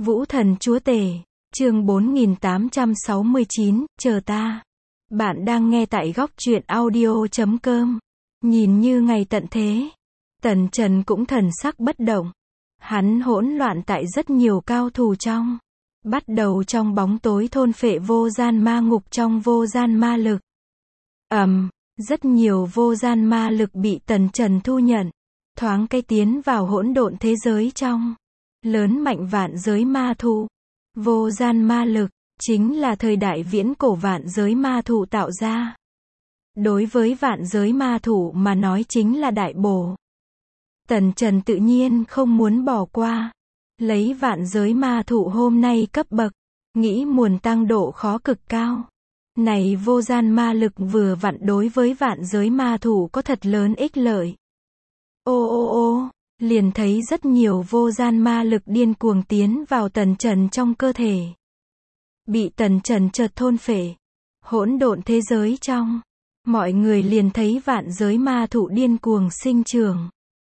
Vũ thần chúa tể, chương 4869, chờ ta. Bạn đang nghe tại góc truyện audio.com. Nhìn như ngày tận thế, Tần Trần cũng thần sắc bất động. Hắn hỗn loạn tại rất nhiều cao thủ trong. Bắt đầu trong bóng tối thôn phệ vô gian ma ngục trong vô gian ma lực. Rất nhiều vô gian ma lực bị Tần Trần thu nhận. Thoáng cái tiến vào hỗn độn thế giới trong. Lớn mạnh vạn giới ma thụ. Vô gian ma lực, chính là thời đại viễn cổ vạn giới ma thụ tạo ra. Đối với vạn giới ma thụ mà nói chính là đại bổ. Tần Trần tự nhiên không muốn bỏ qua. Lấy vạn giới ma thụ hôm nay cấp bậc, nghĩ muốn tăng độ khó cực cao. Này vô gian ma lực vừa vặn đối với vạn giới ma thụ có thật lớn ích lợi. Liền thấy rất nhiều vô gian ma lực điên cuồng tiến vào Tần Trần trong cơ thể. Bị Tần Trần chợt thôn phệ. Hỗn độn thế giới trong. Mọi người liền thấy vạn giới ma thụ điên cuồng sinh trưởng.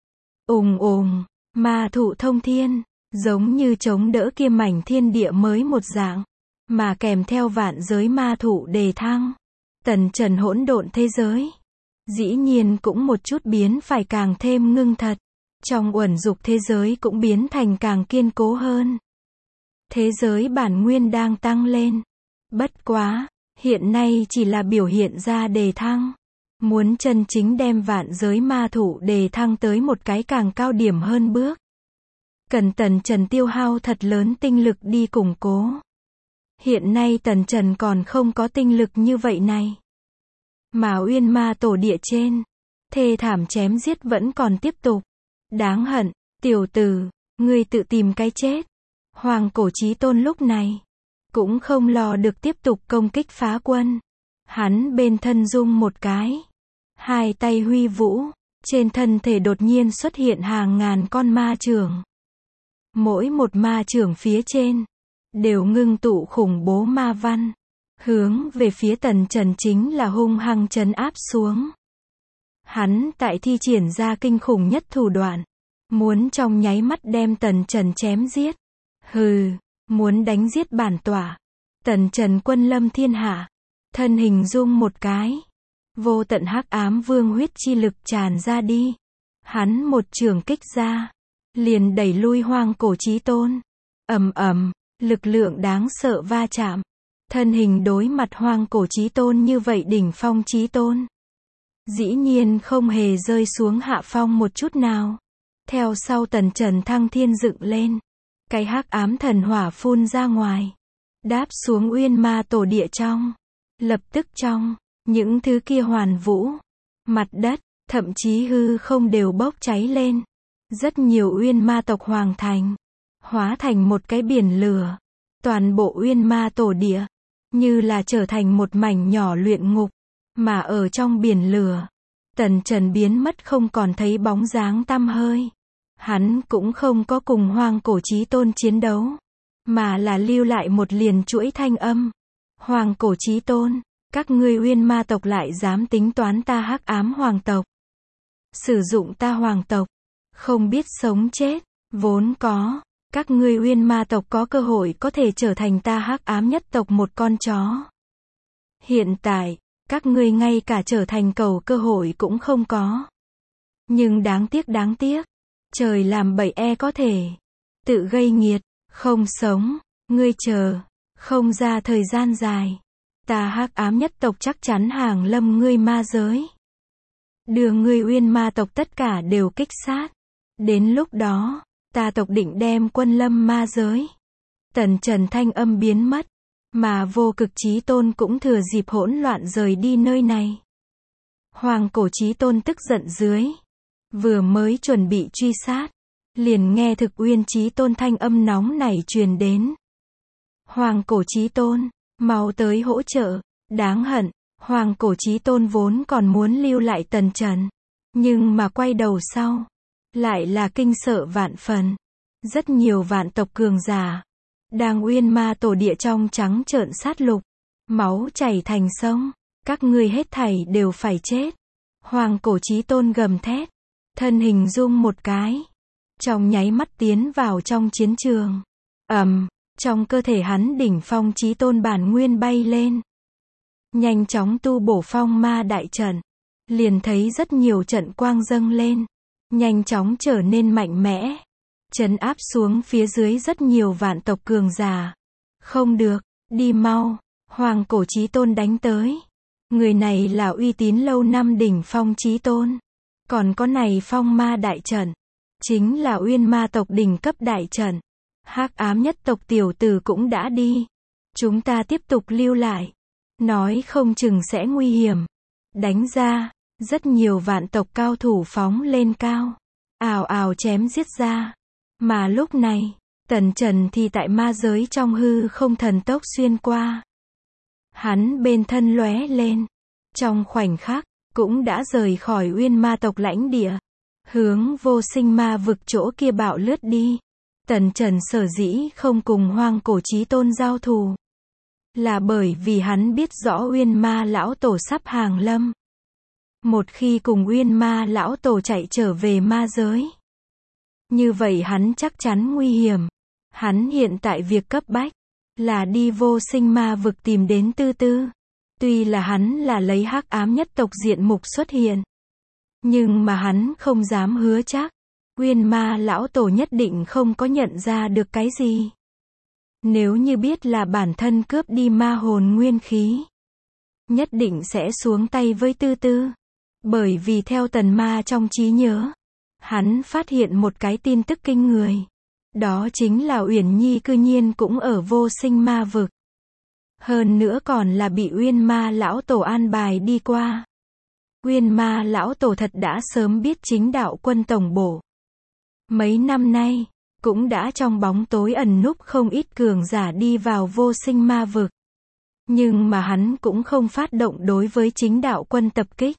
Ma thụ thông thiên, giống như chống đỡ kia mảnh thiên địa mới một dạng. Mà kèm theo vạn giới ma thụ đề thăng. Tần Trần hỗn độn thế giới. Dĩ nhiên cũng một chút biến phải càng thêm ngưng thật. Trong uẩn dục thế giới cũng biến thành càng kiên cố hơn. Thế giới bản nguyên đang tăng lên. Bất quá, hiện nay chỉ là biểu hiện ra đề thăng. Muốn chân chính đem vạn giới ma thụ đề thăng tới một cái càng cao điểm hơn bước. Cần Tần Trần tiêu hao thật lớn tinh lực đi củng cố. Hiện nay Tần Trần còn không có tinh lực như vậy này. Mà Uyên Ma tổ địa trên, thê thảm chém giết vẫn còn tiếp tục. Đáng hận, tiểu tử, ngươi tự tìm cái chết. Hoàng Cổ Chí Tôn lúc này cũng không lo được tiếp tục công kích phá quân. Hắn bên thân rung một cái, hai tay huy vũ, trên thân thể đột nhiên xuất hiện hàng ngàn con ma chưởng. Mỗi một ma chưởng phía trên đều ngưng tụ khủng bố ma văn, hướng về phía Tần Trần chính là hung hăng trấn áp xuống. Hắn tại thi triển ra kinh khủng nhất thủ đoạn, muốn trong nháy mắt đem Tần Trần chém giết. Muốn đánh giết bản tọa. Tần Trần quân lâm thiên hạ, thân hình rung một cái, vô tận hắc ám vương huyết chi lực tràn ra đi. Hắn một trường kích ra, liền đẩy lui Hoàng Cổ Chí Tôn. Lực lượng đáng sợ va chạm. Thân hình đối mặt Hoàng Cổ Chí Tôn như vậy đỉnh phong Chí Tôn. Dĩ nhiên không hề rơi xuống hạ phong một chút nào. Theo sau Tần Trần thăng thiên dựng lên. Cái hắc ám thần hỏa phun ra ngoài. Đáp xuống Uyên Ma tổ địa trong. Lập tức trong, những thứ kia hoàn vũ. Mặt đất, thậm chí hư không đều bốc cháy lên. Rất nhiều Uyên Ma tộc hoàng thành. Hóa thành một cái biển lửa. Toàn bộ Uyên Ma tổ địa. Như là trở thành một mảnh nhỏ luyện ngục. Mà ở trong biển lửa, Tần Trần biến mất không còn thấy bóng dáng tăm hơi. Hắn cũng không có cùng Hoàng Cổ Chí Tôn chiến đấu, mà là lưu lại một liền chuỗi thanh âm. Hoàng Cổ Chí Tôn, các ngươi Uyên Ma tộc lại dám tính toán ta hắc ám hoàng tộc. Sử dụng ta hoàng tộc, không biết sống chết, vốn có. Các ngươi Uyên Ma tộc có cơ hội có thể trở thành ta hắc ám nhất tộc một con chó. Hiện tại, các ngươi ngay cả trở thành cầu cơ hội cũng không có. Nhưng đáng tiếc. Trời làm bậy có thể. Tự gây nghiệt, không sống. Ngươi chờ, không ra thời gian dài. Ta hắc ám nhất tộc chắc chắn hàng lâm ngươi ma giới. Đưa ngươi Uyên Ma tộc tất cả đều kích sát. Đến lúc đó, ta tộc định đem quân lâm ma giới. Tần Trần thanh âm biến mất. Mà Vô Cực Chí Tôn cũng thừa dịp hỗn loạn rời đi nơi này. Hoàng Cổ Chí Tôn tức giận dưới. Vừa mới chuẩn bị truy sát. Liền nghe Thực Uyên Chí Tôn thanh âm nóng nảy truyền đến. Hoàng Cổ Chí Tôn, mau tới hỗ trợ. Đáng hận, Hoàng Cổ Chí Tôn vốn còn muốn lưu lại Tần Trần. Nhưng mà quay đầu sau. Lại là kinh sợ vạn phần. Rất nhiều vạn tộc cường giả. Đang Uyên Ma tổ địa trong trắng trợn sát lục. Máu chảy thành sông. Các ngươi hết thảy đều phải chết. Hoàng Cổ Chí Tôn gầm thét. Thân hình rung một cái. Trong nháy mắt tiến vào trong chiến trường. Trong cơ thể hắn đỉnh phong chí tôn bản nguyên bay lên. Nhanh chóng tu bổ phong ma đại trận. Liền thấy rất nhiều trận quang dâng lên. Nhanh chóng trở nên mạnh mẽ. Trấn áp xuống phía dưới rất nhiều vạn tộc cường giả. Không được, đi mau. Hoàng cổ chí tôn đánh tới. Người này là uy tín lâu năm đỉnh phong chí tôn. Còn có này phong ma đại trận. Chính là uyên ma tộc đỉnh cấp đại trận. Hắc ám nhất tộc tiểu tử cũng đã đi. Chúng ta tiếp tục lưu lại. Nói không chừng sẽ nguy hiểm. Đánh ra. Rất nhiều vạn tộc cao thủ phóng lên cao. Ào ào chém giết ra. Mà lúc này, Tần Trần thì tại ma giới trong hư không thần tốc xuyên qua. Hắn bên thân lóe lên. Trong khoảnh khắc, cũng đã rời khỏi uyên ma tộc lãnh địa. Hướng vô sinh ma vực chỗ kia bạo lướt đi. Tần Trần sở dĩ không cùng Hoang cổ chí tôn giao thù. Là bởi vì hắn biết rõ uyên ma lão tổ sắp hàng lâm. Một khi cùng uyên ma lão tổ chạy trở về ma giới. Như vậy hắn chắc chắn nguy hiểm. Hắn hiện tại việc cấp bách. Là đi vô sinh ma vực tìm đến Tư Tư. Tuy là hắn là lấy hắc ám nhất tộc diện mục xuất hiện. Nhưng mà hắn không dám hứa chắc. Uyên ma lão tổ nhất định không có nhận ra được cái gì. Nếu như biết là bản thân cướp đi ma hồn nguyên khí. Nhất định sẽ xuống tay với Tư Tư. Bởi vì theo tần ma trong trí nhớ. Hắn phát hiện một cái tin tức kinh người. Đó chính là Uyển Nhi cư nhiên cũng ở vô sinh ma vực. Hơn nữa còn là bị uyên ma lão tổ an bài đi qua. Uyên ma lão tổ thật đã sớm biết chính đạo quân tổng bộ. Mấy năm nay, cũng đã trong bóng tối ẩn núp không ít cường giả đi vào vô sinh ma vực. Nhưng mà hắn cũng không phát động đối với chính đạo quân tập kích.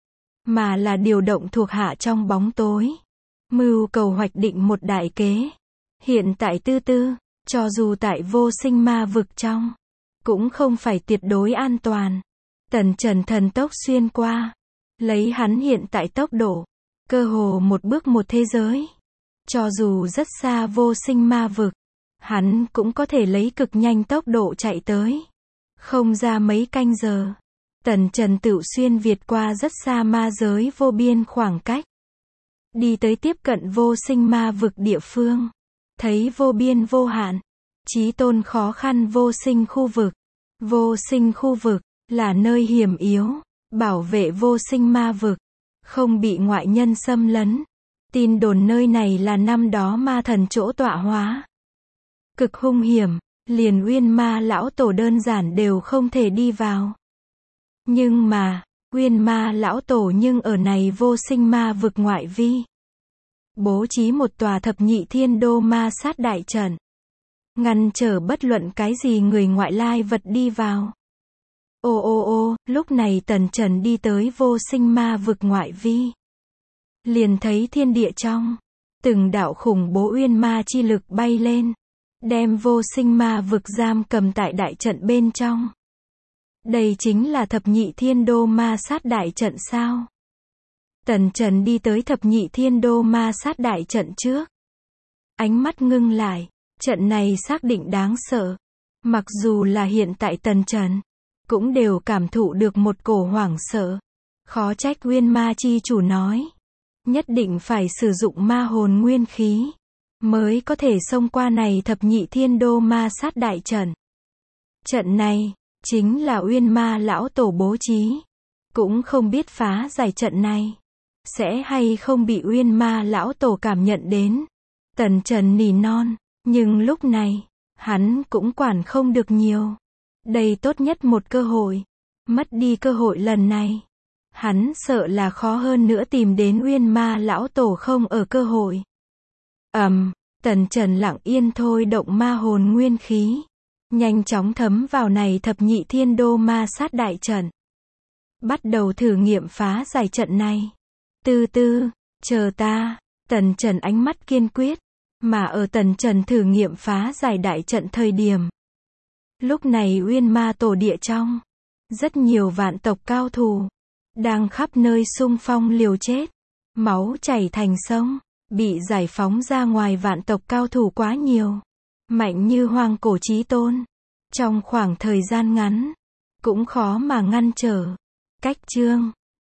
Mà là điều động thuộc hạ trong bóng tối. Mưu cầu hoạch định một đại kế. Hiện tại Tư Tư, cho dù tại vô sinh ma vực trong, cũng không phải tuyệt đối an toàn. Tần Trần thần tốc xuyên qua. Lấy hắn hiện tại tốc độ. Cơ hồ một bước một thế giới. Cho dù rất xa vô sinh ma vực. Hắn cũng có thể lấy cực nhanh tốc độ chạy tới. Không ra mấy canh giờ. Tần Trần tự xuyên việt qua rất xa ma giới vô biên khoảng cách. Đi tới tiếp cận vô sinh ma vực địa phương. Thấy vô biên vô hạn. Chí tôn khó khăn vô sinh khu vực. Vô sinh khu vực là nơi hiểm yếu. Bảo vệ vô sinh ma vực. Không bị ngoại nhân xâm lấn. Tin đồn nơi này là năm đó ma thần chỗ tọa hóa. Cực hung hiểm. Liền uyên ma lão tổ đơn giản đều không thể đi vào. Nhưng mà, uyên ma lão tổ nhưng ở này vô sinh ma vực ngoại vi. Bố trí một tòa thập nhị thiên đô ma sát đại trận. Ngăn trở bất luận cái gì người ngoại lai vật đi vào. Lúc này Tần Trần đi tới vô sinh ma vực ngoại vi. Liền thấy thiên địa trong. Từng đạo khủng bố uyên ma chi lực bay lên. Đem vô sinh ma vực giam cầm tại đại trận bên trong. Đây chính là thập nhị thiên đô ma sát đại trận sao? Tần Trần đi tới thập nhị thiên đô ma sát đại trận trước. Ánh mắt ngưng lại. Trận này xác định đáng sợ. Mặc dù là hiện tại Tần Trần. Cũng đều cảm thụ được một cổ hoảng sợ. Khó trách uyên ma chi chủ nói. Nhất định phải sử dụng ma hồn nguyên khí. Mới có thể xông qua này thập nhị thiên đô ma sát đại trận. Trận này. Chính là uyên ma lão tổ bố trí. Cũng không biết phá giải trận này. Sẽ hay không bị uyên ma lão tổ cảm nhận đến. Tần Trần nỉ non. Nhưng lúc này. Hắn cũng quản không được nhiều. Đây tốt nhất một cơ hội. Mất đi cơ hội lần này. Hắn sợ là khó hơn nữa tìm đến uyên ma lão tổ không ở cơ hội. Tần Trần lặng yên thôi động ma hồn nguyên khí. Nhanh chóng thấm vào này thập nhị thiên đô ma sát đại trận. Bắt đầu thử nghiệm phá giải trận này. Tư Tư, chờ ta. Tần Trần ánh mắt kiên quyết. Mà ở Tần Trần thử nghiệm phá giải đại trận thời điểm. Lúc này uyên ma tổ địa trong. Rất nhiều vạn tộc cao thủ. Đang khắp nơi xung phong liều chết. Máu chảy thành sông. Bị giải phóng ra ngoài vạn tộc cao thủ quá nhiều. mạnh như hoang cổ chí tôn. Trong khoảng thời gian ngắn, cũng khó mà ngăn trở. Cách chương